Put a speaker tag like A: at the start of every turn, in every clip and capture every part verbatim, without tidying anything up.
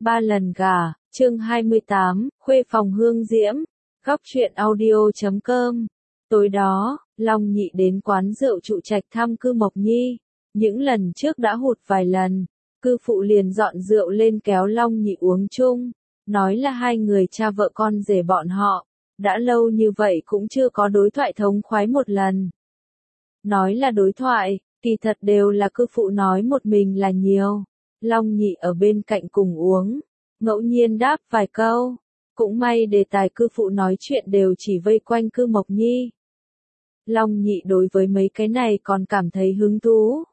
A: Ba lần gà, chương hai mươi tám, khuê phòng hương diễm, góc truyện audio chấm com. Tối đó, Long Nhị đến quán rượu Trụ Trạch thăm Cư Mộc Nhi. Những lần trước đã hụt vài lần, cư phụ liền dọn rượu lên kéo Long Nhị uống chung, nói là hai người cha vợ con rể bọn họ, đã lâu như vậy cũng chưa có đối thoại thống khoái một lần. Nói là đối thoại, kỳ thật đều là cư phụ nói một mình là nhiều. Long Nhị ở bên cạnh cùng uống, ngẫu nhiên đáp vài câu. Cũng may đề tài cư phụ nói chuyện đều chỉ vây quanh Cư Mộc Nhi. Long Nhị đối với mấy cái này còn cảm thấy hứng thú,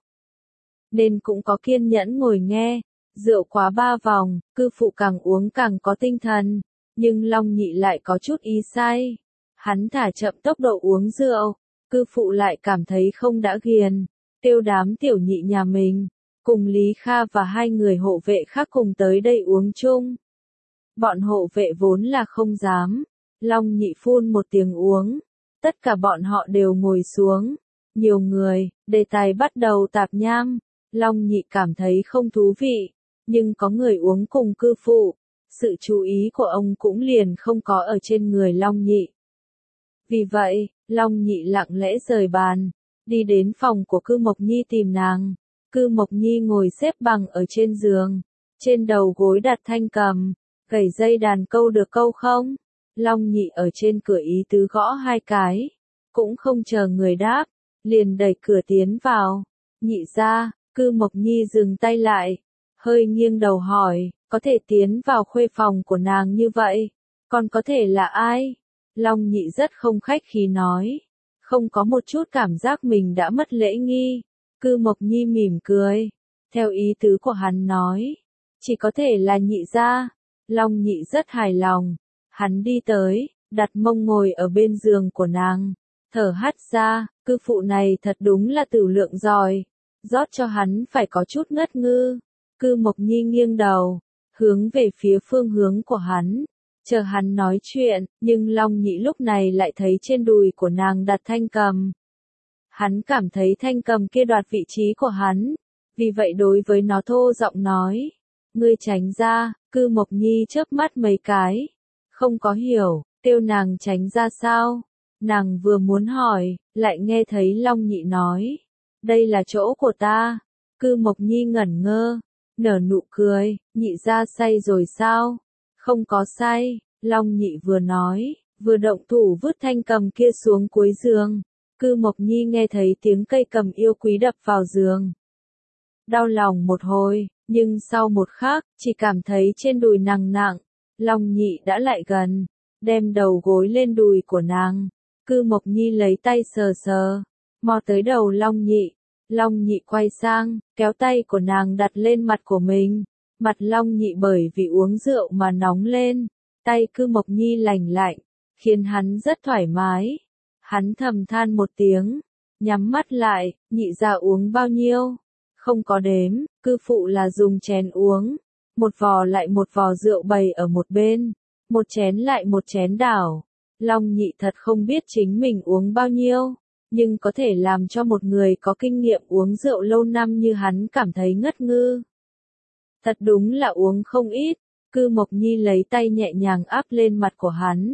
A: nên cũng có kiên nhẫn ngồi nghe. Rượu quá ba vòng, cư phụ càng uống càng có tinh thần, nhưng Long Nhị lại có chút ý say. Hắn thả chậm tốc độ uống rượu, cư phụ lại cảm thấy không đã ghiền, kêu đám tiểu nhị nhà mình, cùng Lý Kha và hai người hộ vệ khác cùng tới đây uống chung. Bọn hộ vệ vốn là không dám. Long Nhị phun một tiếng uống, tất cả bọn họ đều ngồi xuống. Nhiều người, đề tài bắt đầu tạp nham. Long Nhị cảm thấy không thú vị, nhưng có người uống cùng cư phụ, sự chú ý của ông cũng liền không có ở trên người Long Nhị. Vì vậy, Long Nhị lặng lẽ rời bàn, đi đến phòng của Cư Mộc Nhi tìm nàng. Cư Mộc Nhi ngồi xếp bằng ở trên giường, trên đầu gối đặt thanh cầm, gảy dây đàn câu được câu không? Long Nhị ở trên cửa ý tứ gõ hai cái, cũng không chờ người đáp, liền đẩy cửa tiến vào. Nhị ra, Cư Mộc Nhi dừng tay lại, hơi nghiêng đầu hỏi, có thể tiến vào khuê phòng của nàng như vậy, còn có thể là ai? Long Nhị rất không khách khí nói, không có một chút cảm giác mình đã mất lễ nghi. Cư Mộc Nhi mỉm cười, theo ý tứ của hắn nói, chỉ có thể là nhị gia. Long Nhị rất hài lòng, hắn đi tới, đặt mông ngồi ở bên giường của nàng, thở hắt ra, cư phụ này thật đúng là tử lượng giỏi, rót cho hắn phải có chút ngất ngư. Cư Mộc Nhi nghiêng đầu, hướng về phía phương hướng của hắn, chờ hắn nói chuyện, nhưng Long Nhị lúc này lại thấy trên đùi của nàng đặt thanh cầm. Hắn cảm thấy thanh cầm kia đoạt vị trí của hắn, vì vậy đối với nó thô giọng nói, ngươi tránh ra. Cư Mộc Nhi chớp mắt mấy cái, không có hiểu, kêu nàng tránh ra sao. Nàng vừa muốn hỏi, lại nghe thấy Long Nhị nói, đây là chỗ của ta. Cư Mộc Nhi ngẩn ngơ, nở nụ cười, nhị ra say rồi sao? Không có say. Long Nhị vừa nói, vừa động thủ vứt thanh cầm kia xuống cuối giường. Cư Mộc Nhi nghe thấy tiếng cây cầm yêu quý đập vào giường, đau lòng một hồi, nhưng sau một khắc, chỉ cảm thấy trên đùi nặng nặng. Long Nhị đã lại gần, đem đầu gối lên đùi của nàng. Cư Mộc Nhi lấy tay sờ sờ, mò tới đầu Long Nhị. Long Nhị quay sang, kéo tay của nàng đặt lên mặt của mình. Mặt Long Nhị bởi vì uống rượu mà nóng lên, tay Cư Mộc Nhi lành lạnh, khiến hắn rất thoải mái. Hắn thầm than một tiếng, nhắm mắt lại, nhị ra uống bao nhiêu? Không có đếm, cư phụ là dùng chén uống, một vò lại một vò rượu bày ở một bên, một chén lại một chén đảo. Long Nhị thật không biết chính mình uống bao nhiêu, nhưng có thể làm cho một người có kinh nghiệm uống rượu lâu năm như hắn cảm thấy ngất ngư. Thật đúng là uống không ít. Cư Mộc Nhi lấy tay nhẹ nhàng áp lên mặt của hắn,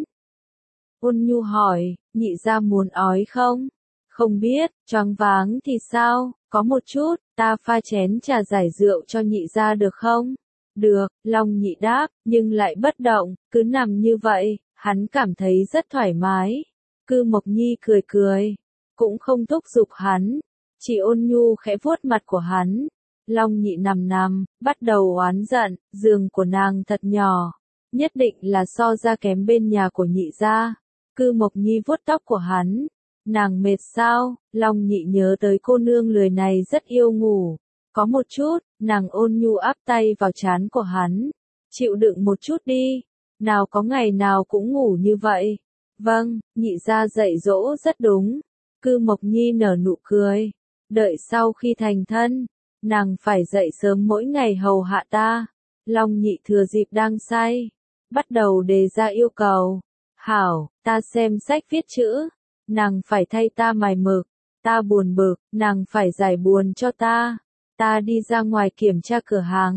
A: ôn nhu hỏi, nhị ra muốn ói không? Không biết, choáng váng thì sao? Có một chút, ta pha chén trà giải rượu cho nhị ra được không? Được, Long Nhị đáp, nhưng lại bất động, cứ nằm như vậy, hắn cảm thấy rất thoải mái. Cư Mộc Nhi cười cười, cũng không thúc giục hắn, chỉ ôn nhu khẽ vuốt mặt của hắn. Long Nhị nằm nằm, bắt đầu oán giận, giường của nàng thật nhỏ, nhất định là so ra kém bên nhà của nhị gia. Cư Mộc Nhi vuốt tóc của hắn, nàng mệt sao? Long Nhị nhớ tới cô nương lười này rất yêu ngủ, có một chút, nàng ôn nhu áp tay vào trán của hắn, chịu đựng một chút đi, nào có ngày nào cũng ngủ như vậy. Vâng, nhị gia dạy dỗ rất đúng. Cư Mộc Nhi nở nụ cười, đợi sau khi thành thân, nàng phải dậy sớm mỗi ngày hầu hạ ta. Long Nhị thừa dịp đang say, bắt đầu đề ra yêu cầu. Hảo, ta xem sách viết chữ, nàng phải thay ta mài mực, ta buồn bực, nàng phải giải buồn cho ta, ta đi ra ngoài kiểm tra cửa hàng,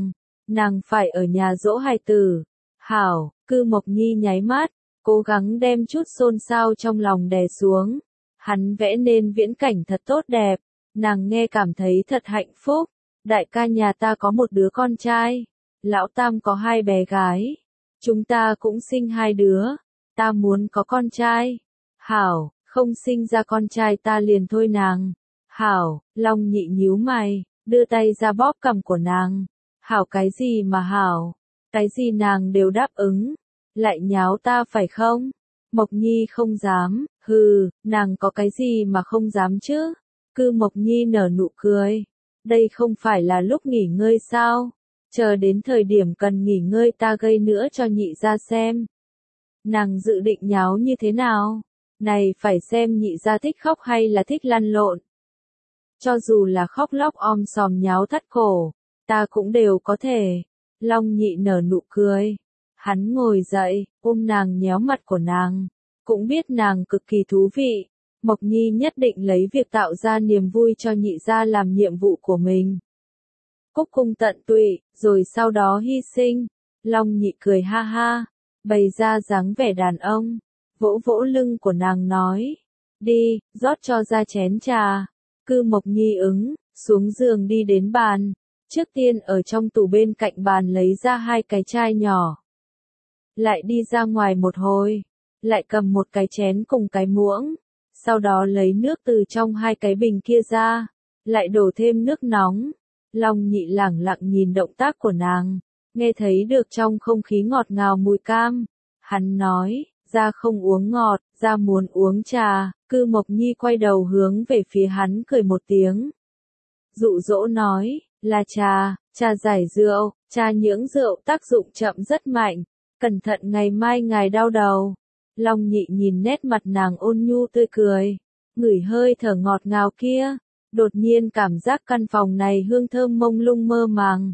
A: nàng phải ở nhà dỗ hài tử. Hảo, Cư Mộc Nhi nháy mắt, cố gắng đem chút xôn xao trong lòng đè xuống. Hắn vẽ nên viễn cảnh thật tốt đẹp, nàng nghe cảm thấy thật hạnh phúc. Đại ca nhà ta có một đứa con trai, lão tam có hai bé gái. Chúng ta cũng sinh hai đứa, ta muốn có con trai. Hảo, không sinh ra con trai ta liền thôi nàng. Hảo, Long Nhị nhíu mày, đưa tay ra bóp cằm của nàng. Hảo cái gì mà hảo, cái gì nàng đều đáp ứng. Lại nháo ta phải không? Mộc Nhi không dám, hừ, nàng có cái gì mà không dám chứ? Cư Mộc Nhi nở nụ cười. Đây không phải là lúc nghỉ ngơi sao? Chờ đến thời điểm cần nghỉ ngơi ta gây nữa cho nhị ra xem. Nàng dự định nháo như thế nào? Này phải xem nhị ra thích khóc hay là thích lăn lộn. Cho dù là khóc lóc om sòm nháo thắt cổ, ta cũng đều có thể. Long Nhị nở nụ cười. Hắn ngồi dậy, ôm nàng nhéo mặt của nàng. Cũng biết nàng cực kỳ thú vị. Mộc Nhi nhất định lấy việc tạo ra niềm vui cho nhị gia làm nhiệm vụ của mình. Cúc cung tận tụy, rồi sau đó hy sinh. Long Nhị cười ha ha, bày ra dáng vẻ đàn ông, vỗ vỗ lưng của nàng nói. Đi, rót cho ra chén trà. Cư Mộc Nhi ứng, xuống giường đi đến bàn. Trước tiên ở trong tủ bên cạnh bàn lấy ra hai cái chai nhỏ. Lại đi ra ngoài một hồi, lại cầm một cái chén cùng cái muỗng. Sau đó lấy nước từ trong hai cái bình kia ra, lại đổ thêm nước nóng. Long Nhị lẳng lặng nhìn động tác của nàng, nghe thấy được trong không khí ngọt ngào mùi cam. Hắn nói, ra không uống ngọt, ra muốn uống trà. Cư Mộc Nhi quay đầu hướng về phía hắn cười một tiếng. Dụ dỗ nói, là trà, trà giải rượu, trà nhưỡng rượu tác dụng chậm rất mạnh, cẩn thận ngày mai ngài đau đầu. Long Nhị nhìn nét mặt nàng ôn nhu tươi cười, ngửi hơi thở ngọt ngào kia, đột nhiên cảm giác căn phòng này hương thơm mông lung mơ màng.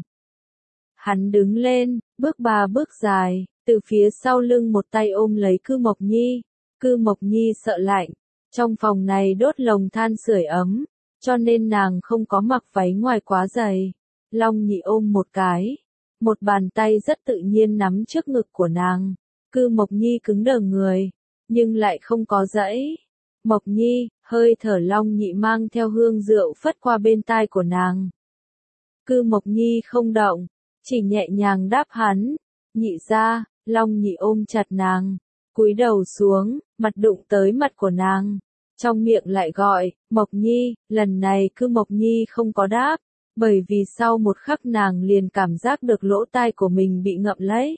A: Hắn đứng lên, bước ba bước dài, từ phía sau lưng một tay ôm lấy Cư Mộc Nhi. Cư Mộc Nhi sợ lạnh, trong phòng này đốt lồng than sưởi ấm, cho nên nàng không có mặc váy ngoài quá dày. Long Nhị ôm một cái, một bàn tay rất tự nhiên nắm trước ngực của nàng. Cư Mộc Nhi cứng đờ người, nhưng lại không có dãy. Mộc Nhi, hơi thở Long Nhị mang theo hương rượu phất qua bên tai của nàng. Cư Mộc Nhi không động, chỉ nhẹ nhàng đáp hắn. Nhị ra, Long Nhị ôm chặt nàng, cúi đầu xuống, mặt đụng tới mặt của nàng. Trong miệng lại gọi, Mộc Nhi, lần này Cư Mộc Nhi không có đáp, bởi vì sau một khắc nàng liền cảm giác được lỗ tai của mình bị ngậm lấy.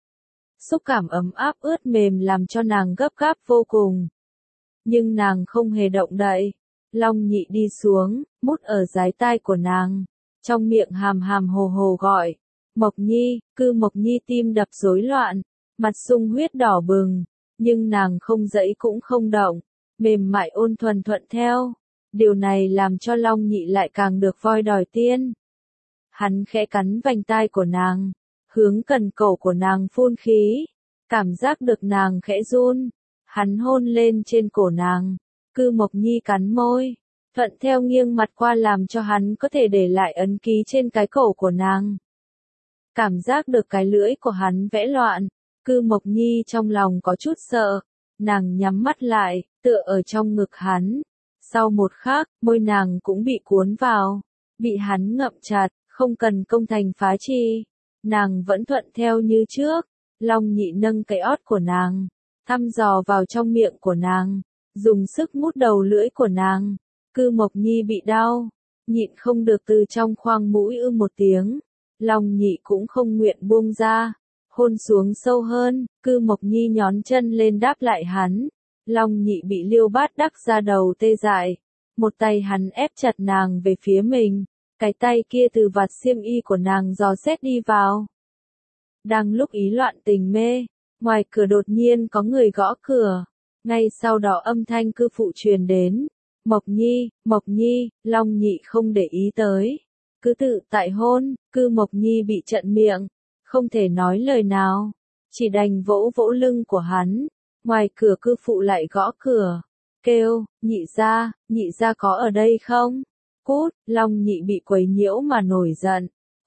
A: Xúc cảm ấm áp ướt mềm làm cho nàng gấp gáp vô cùng. Nhưng nàng không hề động đậy. Long Nhị đi xuống, mút ở dái tai của nàng. Trong miệng hàm hàm hồ hồ gọi. Mộc Nhi, Cư Mộc Nhi tim đập rối loạn. Mặt sung huyết đỏ bừng. Nhưng nàng không dãy cũng không động. Mềm mại ôn thuần thuận theo. Điều này làm cho Long Nhị lại càng được voi đòi tiên. Hắn khẽ cắn vành tai của nàng, hướng cần cổ của nàng phun khí, cảm giác được nàng khẽ run. Hắn hôn lên trên cổ nàng, Cư Mộc Nhi cắn môi, thuận theo nghiêng mặt qua làm cho hắn có thể để lại ấn ký trên cái cổ của nàng. Cảm giác được cái lưỡi của hắn vẽ loạn, Cư Mộc Nhi trong lòng có chút sợ, nàng nhắm mắt lại, tựa ở trong ngực hắn. Sau một khắc, môi nàng cũng bị cuốn vào, bị hắn ngậm chặt, không cần công thành phá chi. Nàng vẫn thuận theo như trước. Long Nhị nâng cái ót của nàng, thăm dò vào trong miệng của nàng, dùng sức mút đầu lưỡi của nàng. Cư Mộc Nhi bị đau, nhịn không được từ trong khoang mũi ư một tiếng. Long Nhị cũng không nguyện buông ra, hôn xuống sâu hơn. Cư Mộc Nhi nhón chân lên đáp lại hắn. Long Nhị bị liêu bát đắc ra đầu tê dại, một tay hắn ép chặt nàng về phía mình, cái tay kia từ vạt xiêm y của nàng dò xét đi vào. Đang lúc ý loạn tình mê, ngoài cửa đột nhiên có người gõ cửa, ngay sau đó âm thanh cư phụ truyền đến. Mộc Nhi, Mộc Nhi, Long Nhị không để ý tới, cứ tự tại hôn. Cư Mộc Nhi bị trợn miệng, không thể nói lời nào, chỉ đành vỗ vỗ lưng của hắn. Ngoài cửa cư phụ lại gõ cửa, kêu, nhị gia, nhị gia có ở đây không? Cút. Long Nhị bị quấy nhiễu mà nổi giận,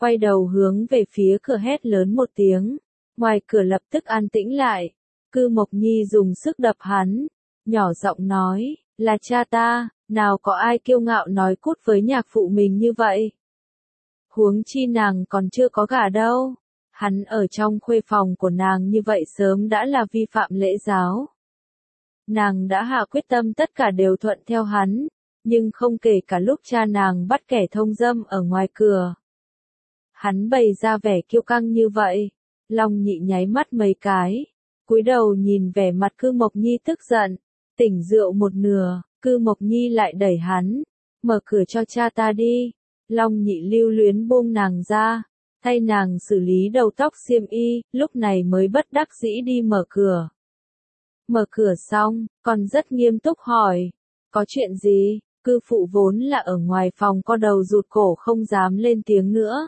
A: quay đầu hướng về phía cửa hét lớn một tiếng. Ngoài cửa lập tức an tĩnh lại. Cư Mộc Nhi dùng sức đập hắn, nhỏ giọng nói, là cha ta, nào có ai kiêu ngạo nói cút với nhạc phụ mình như vậy. Huống chi nàng còn chưa có gả đâu. Hắn ở trong khuê phòng của nàng như vậy sớm đã là vi phạm lễ giáo. Nàng đã hạ quyết tâm tất cả đều thuận theo hắn, nhưng không kể cả lúc cha nàng bắt kẻ thông dâm ở ngoài cửa. Hắn bày ra vẻ kiêu căng như vậy, Long Nhị nháy mắt mấy cái, cúi đầu nhìn vẻ mặt Cư Mộc Nhi tức giận, tỉnh rượu một nửa, Cư Mộc Nhi lại đẩy hắn, mở cửa cho cha ta đi. Long Nhị lưu luyến buông nàng ra, thay nàng xử lý đầu tóc xiêm y, lúc này mới bất đắc dĩ đi mở cửa. Mở cửa xong, còn rất nghiêm túc hỏi, có chuyện gì? Cư phụ vốn là ở ngoài phòng co đầu rụt cổ không dám lên tiếng nữa.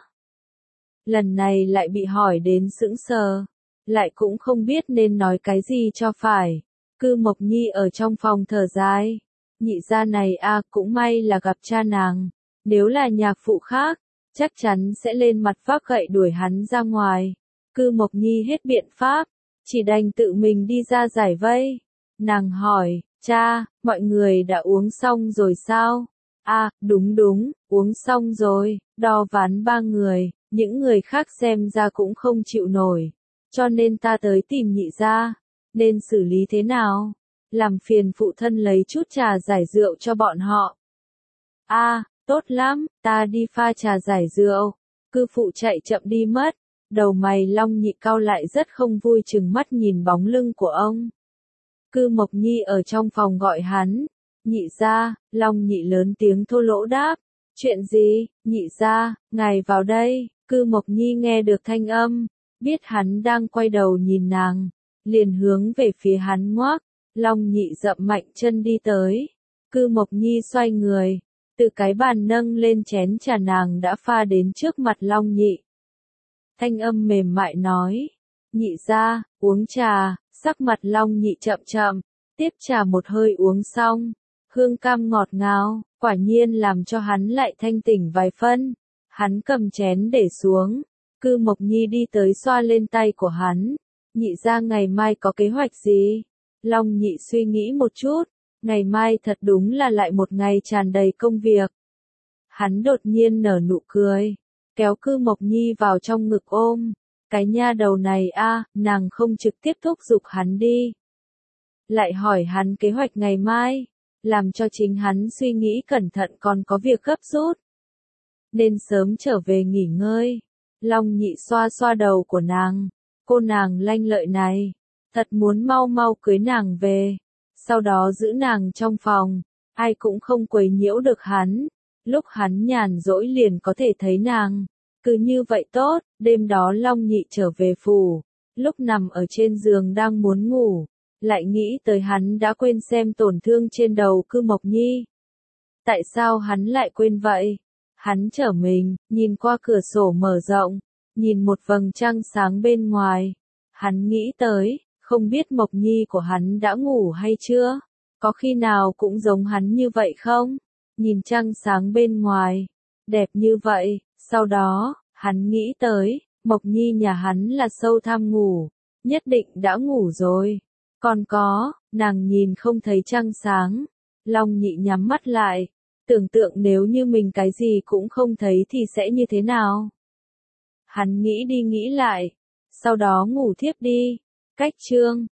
A: Lần này lại bị hỏi đến sững sờ, lại cũng không biết nên nói cái gì cho phải. Cư Mộc Nhi ở trong phòng thở dài, nhị gia này a cũng may là gặp cha nàng, nếu là nhạc phụ khác, chắc chắn sẽ lên mặt vác gậy đuổi hắn ra ngoài. Cư Mộc Nhi hết biện pháp, chỉ đành tự mình đi ra giải vây. Nàng hỏi, cha, mọi người đã uống xong rồi sao? À, đúng đúng, uống xong rồi, đo ván ba người, những người khác xem ra cũng không chịu nổi, cho nên ta tới tìm nhị gia, nên xử lý thế nào? Làm phiền phụ thân lấy chút trà giải rượu cho bọn họ. À, tốt lắm, ta đi pha trà giải rượu. Cư phụ chạy chậm đi mất, đầu mày Long Nhị cau lại rất không vui chừng mắt nhìn bóng lưng của ông. Cư Mộc Nhi ở trong phòng gọi hắn, nhị gia. Long Nhị lớn tiếng thô lỗ đáp, chuyện gì, nhị gia, ngài vào đây. Cư Mộc Nhi nghe được thanh âm, biết hắn đang quay đầu nhìn nàng, liền hướng về phía hắn ngoác. Long Nhị dậm mạnh chân đi tới, Cư Mộc Nhi xoay người, từ cái bàn nâng lên chén trà nàng đã pha đến trước mặt Long Nhị. Thanh âm mềm mại nói, nhị gia, uống trà. Sắc mặt Long Nhị chậm chậm, tiếp trà một hơi uống xong, hương cam ngọt ngào, quả nhiên làm cho hắn lại thanh tỉnh vài phân. Hắn cầm chén để xuống, Cư Mộc Nhi đi tới xoa lên tay của hắn, nhị gia ngày mai có kế hoạch gì? Long Nhị suy nghĩ một chút, ngày mai thật đúng là lại một ngày tràn đầy công việc. Hắn đột nhiên nở nụ cười, kéo Cư Mộc Nhi vào trong ngực ôm. Cái nha đầu này a, nàng không trực tiếp thúc giục hắn đi. Lại hỏi hắn kế hoạch ngày mai, làm cho chính hắn suy nghĩ cẩn thận còn có việc gấp rút. Nên sớm trở về nghỉ ngơi. Long Nhị xoa xoa đầu của nàng, cô nàng lanh lợi này, thật muốn mau mau cưới nàng về, sau đó giữ nàng trong phòng, ai cũng không quấy nhiễu được hắn, lúc hắn nhàn rỗi liền có thể thấy nàng. Cứ như vậy tốt, đêm đó Long Nhị trở về phủ, lúc nằm ở trên giường đang muốn ngủ, lại nghĩ tới hắn đã quên xem tổn thương trên đầu Cư Mộc Nhi. Tại sao hắn lại quên vậy? Hắn trở mình, nhìn qua cửa sổ mở rộng, nhìn một vầng trăng sáng bên ngoài. Hắn nghĩ tới, không biết Mộc Nhi của hắn đã ngủ hay chưa? Có khi nào cũng giống hắn như vậy không? Nhìn trăng sáng bên ngoài, đẹp như vậy. Sau đó, hắn nghĩ tới, Mộc Nhi nhà hắn là sâu tham ngủ, nhất định đã ngủ rồi. Còn có, nàng nhìn không thấy trăng sáng. Long Nhị nhắm mắt lại, tưởng tượng nếu như mình cái gì cũng không thấy thì sẽ như thế nào. Hắn nghĩ đi nghĩ lại, sau đó ngủ thiếp đi. Cách chương